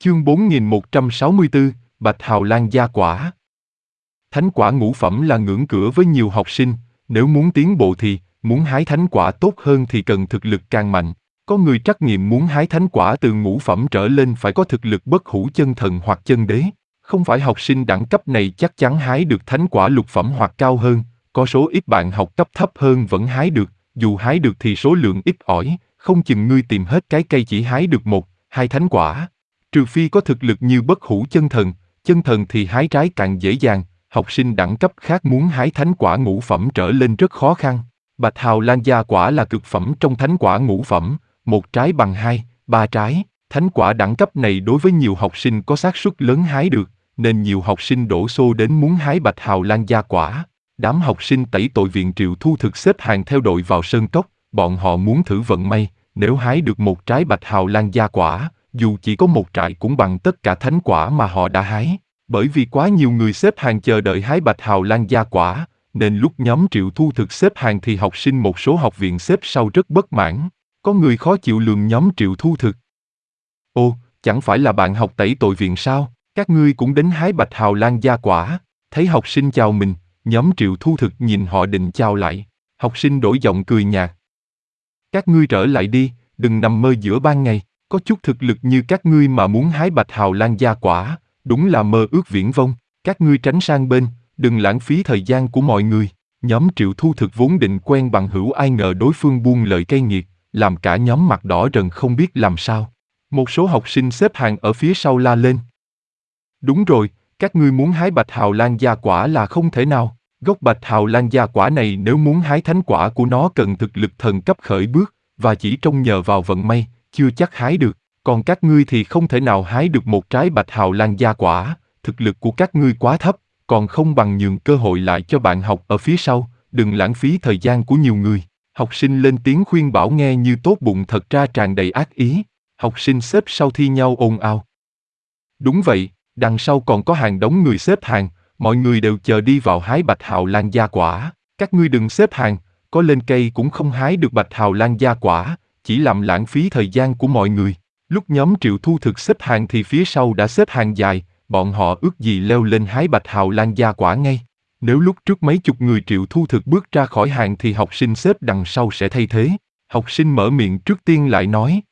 Chương 4164, Bạch Hào Lan gia quả. Thánh quả ngũ phẩm là ngưỡng cửa với nhiều học sinh, nếu muốn tiến bộ thì, muốn hái thánh quả tốt hơn thì cần thực lực càng mạnh. Có người trắc nghiệm muốn hái thánh quả từ ngũ phẩm trở lên phải có thực lực bất hủ chân thần hoặc chân đế. Không phải học sinh đẳng cấp này chắc chắn hái được thánh quả lục phẩm hoặc cao hơn, có số ít bạn học cấp thấp hơn vẫn hái được, dù hái được thì số lượng ít ỏi, không chừng ngươi tìm hết cái cây chỉ hái được 1, 2 thánh quả. Trừ phi có thực lực như bất hủ chân thần thì hái trái càng dễ dàng, học sinh đẳng cấp khác muốn hái thánh quả ngũ phẩm trở lên rất khó khăn. Bạch Hào Lan gia quả là cực phẩm trong thánh quả ngũ phẩm, 1 trái bằng 2, 3 trái. Thánh quả đẳng cấp này đối với nhiều học sinh có xác suất lớn hái được, nên nhiều học sinh đổ xô đến muốn hái Bạch Hào Lan gia quả. Đám học sinh tẩy tội viện Triệu Thu Thực xếp hàng theo đội vào sơn cốc, bọn họ muốn thử vận may, nếu hái được 1 trái Bạch Hào Lan gia quả, dù chỉ có 1 trại cũng bằng tất cả thánh quả mà họ đã hái. Bởi vì quá nhiều người xếp hàng chờ đợi hái Bạch Hào Lan gia quả, nên lúc nhóm Triệu Thu Thực xếp hàng thì học sinh một số học viện xếp sau rất bất mãn. Có người khó chịu lườm nhóm Triệu Thu Thực. Ô, chẳng phải là bạn học tẩy tội viện sao? Các ngươi cũng đến hái Bạch Hào Lan gia quả. Thấy học sinh chào mình, nhóm Triệu Thu Thực nhìn họ định chào lại. Học sinh đổi giọng cười nhạt. Các ngươi trở lại đi, đừng nằm mơ giữa ban ngày. Có chút thực lực như các ngươi mà muốn hái Bạch Hào Lan gia quả, đúng là mơ ước viển vông. Các ngươi tránh sang bên, đừng lãng phí thời gian của mọi người. Nhóm Triệu Thu Thực vốn định quen bằng hữu, ai ngờ đối phương buông lời cay nghiệt, làm cả nhóm mặt đỏ rần không biết làm sao. Một số học sinh xếp hàng ở phía sau la lên. Đúng rồi, các ngươi muốn hái Bạch Hào Lan gia quả là không thể nào. Gốc Bạch Hào Lan gia quả này nếu muốn hái thánh quả của nó cần thực lực thần cấp khởi bước, và chỉ trông nhờ vào vận may, chưa chắc hái được. Còn các ngươi thì không thể nào hái được 1 trái Bạch Hào Lan gia quả, thực lực của các ngươi quá thấp, còn không bằng nhường cơ hội lại cho bạn học ở phía sau, đừng lãng phí thời gian của nhiều người. Học sinh lên tiếng khuyên bảo nghe như tốt bụng thật ra tràn đầy ác ý. Học sinh xếp sau thi nhau ồn ào. Đúng vậy, đằng sau còn có hàng đống người xếp hàng, mọi người đều chờ đi vào hái Bạch Hào Lan gia quả. Các ngươi đừng xếp hàng, có lên cây cũng không hái được Bạch Hào Lan gia quả, chỉ làm lãng phí thời gian của mọi người. Lúc nhóm Triệu Thu Thực xếp hàng thì phía sau đã xếp hàng dài, bọn họ ước gì leo lên hái Bạch Hào Lan gia quả ngay. Nếu lúc trước mấy chục người Triệu Thu Thực bước ra khỏi hàng thì học sinh xếp đằng sau sẽ thay thế. Học sinh mở miệng trước tiên lại nói.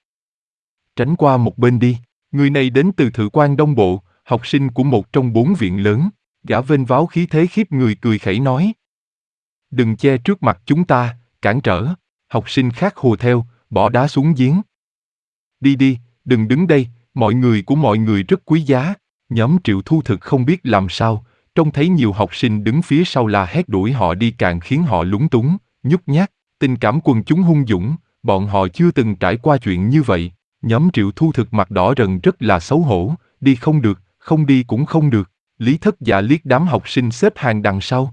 Tránh qua một bên đi, người này đến từ Thự Quan Đông Bộ, học sinh của một trong 4 viện lớn, gã vênh váo khí thế khiếp người cười khẩy nói. Đừng che trước mặt chúng ta, cản trở. Học sinh khác hùa theo, bỏ đá xuống giếng. Đi đi, đừng đứng đây, mọi người của mọi người rất quý giá. Nhóm Triệu Thu Thực không biết làm sao, trông thấy nhiều học sinh đứng phía sau la hét đuổi họ đi càng khiến họ lúng túng, nhút nhát. Tình cảm quần chúng hung dũng, bọn họ chưa từng trải qua chuyện như vậy. Nhóm Triệu Thu Thực mặt đỏ rần rất là xấu hổ, đi không được, không đi cũng không được. Lý Thất Dạ liếc đám học sinh xếp hàng đằng sau.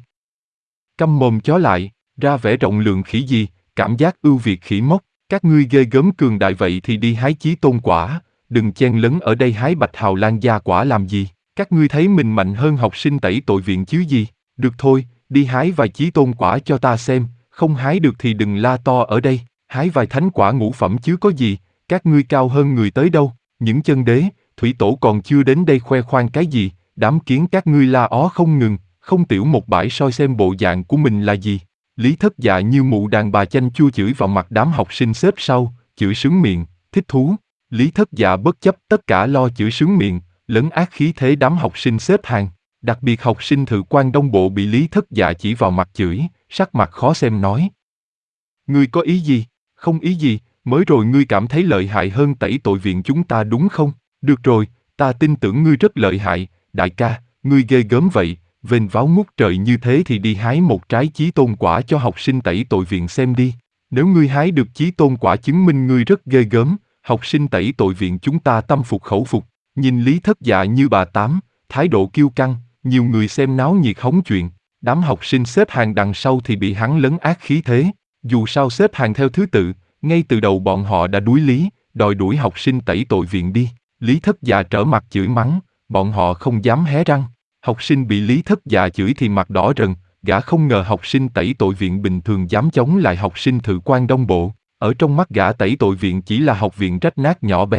Câm mồm chó lại, ra vẻ rộng lượng khỉ gì, cảm giác ưu việt khỉ mốc. Các ngươi ghê gớm cường đại vậy thì đi hái chí tôn quả, đừng chen lấn ở đây hái Bạch Hào Lan gia quả làm gì. Các ngươi thấy mình mạnh hơn học sinh tẩy tội viện chứ gì. Được thôi, đi hái vài chí tôn quả cho ta xem, không hái được thì đừng la to ở đây, hái vài thánh quả ngũ phẩm chứ có gì, các ngươi cao hơn người tới đâu. Những chân đế, thủy tổ còn chưa đến đây khoe khoang cái gì, đám kiến các ngươi la ó không ngừng, không tiểu một bãi soi xem bộ dạng của mình là gì. Lý Thất Dạ như mụ đàn bà chanh chua chửi vào mặt đám học sinh xếp sau, chửi sướng miệng, thích thú. Lý Thất Dạ bất chấp tất cả lo chửi sướng miệng, lấn át khí thế đám học sinh xếp hàng. Đặc biệt học sinh Thự Quan Đông Bộ bị Lý Thất Dạ chỉ vào mặt chửi, sắc mặt khó xem nói. Ngươi có ý gì? Không ý gì, mới rồi ngươi cảm thấy lợi hại hơn tẩy tội viện chúng ta đúng không? Được rồi, ta tin tưởng ngươi rất lợi hại, đại ca, ngươi ghê gớm vậy. Vênh váo ngút trời như thế thì đi hái 1 trái chí tôn quả cho học sinh tẩy tội viện xem đi. Nếu ngươi hái được chí tôn quả chứng minh ngươi rất ghê gớm, học sinh tẩy tội viện chúng ta tâm phục khẩu phục. Nhìn Lý Thất Dạ như bà tám, thái độ kiêu căng, nhiều người xem náo nhiệt hóng chuyện. Đám học sinh xếp hàng đằng sau thì bị hắn lấn át khí thế. Dù sao xếp hàng theo thứ tự, ngay từ đầu bọn họ đã đuối lý, đòi đuổi học sinh tẩy tội viện đi. Lý Thất Dạ trở mặt chửi mắng, bọn họ không dám hé răng. Học sinh bị Lý Thất Dạ chửi thì mặt đỏ rần, gã không ngờ học sinh tẩy tội viện bình thường dám chống lại học sinh Thự Quan Đông Bộ. Ở trong mắt gã tẩy tội viện chỉ là học viện rách nát nhỏ bé,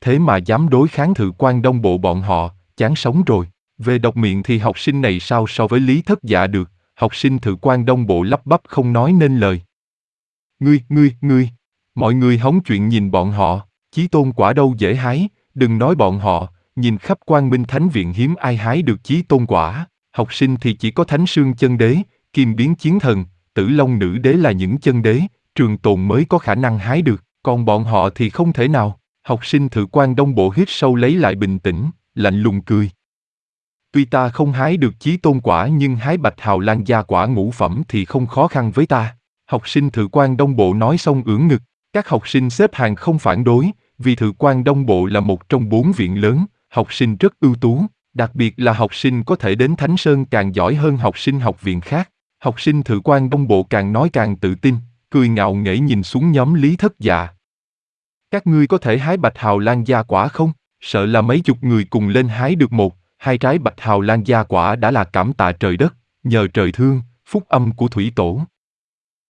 thế mà dám đối kháng Thự Quan Đông Bộ bọn họ, chán sống rồi. Về độc miệng thì học sinh này sao so với Lý Thất Dạ được, học sinh Thự Quan Đông Bộ lắp bắp không nói nên lời. Ngươi, mọi người hóng chuyện nhìn bọn họ, chí tôn quả đâu dễ hái, đừng nói bọn họ, nhìn khắp Quang Minh Thánh Viện hiếm ai hái được chí tôn quả, học sinh thì chỉ có Thánh Sương Chân Đế, Kim Biến Chiến Thần, Tử Long Nữ Đế là những chân đế, Trường Tồn mới có khả năng hái được, còn bọn họ thì không thể nào. Học sinh Thự Quan Đông Bộ hít sâu lấy lại bình tĩnh, lạnh lùng cười. Tuy ta không hái được chí tôn quả nhưng hái Bạch Hào Lan gia quả ngũ phẩm thì không khó khăn với ta. Học sinh Thự Quan Đông Bộ nói xong ưỡn ngực, các học sinh xếp hàng không phản đối, vì Thự Quan Đông Bộ là một trong 4 viện lớn, học sinh rất ưu tú, đặc biệt là học sinh có thể đến Thánh Sơn càng giỏi hơn học sinh học viện khác. Học sinh Thự Quan Đông Bộ càng nói càng tự tin, cười ngạo nghễ nhìn xuống nhóm Lý Thất Dạ. Các ngươi có thể hái Bạch Hào Lan gia quả không? Sợ là mấy chục người cùng lên hái được 1-2 trái Bạch Hào Lan gia quả đã là cảm tạ trời đất, nhờ trời thương, phúc âm của thủy tổ.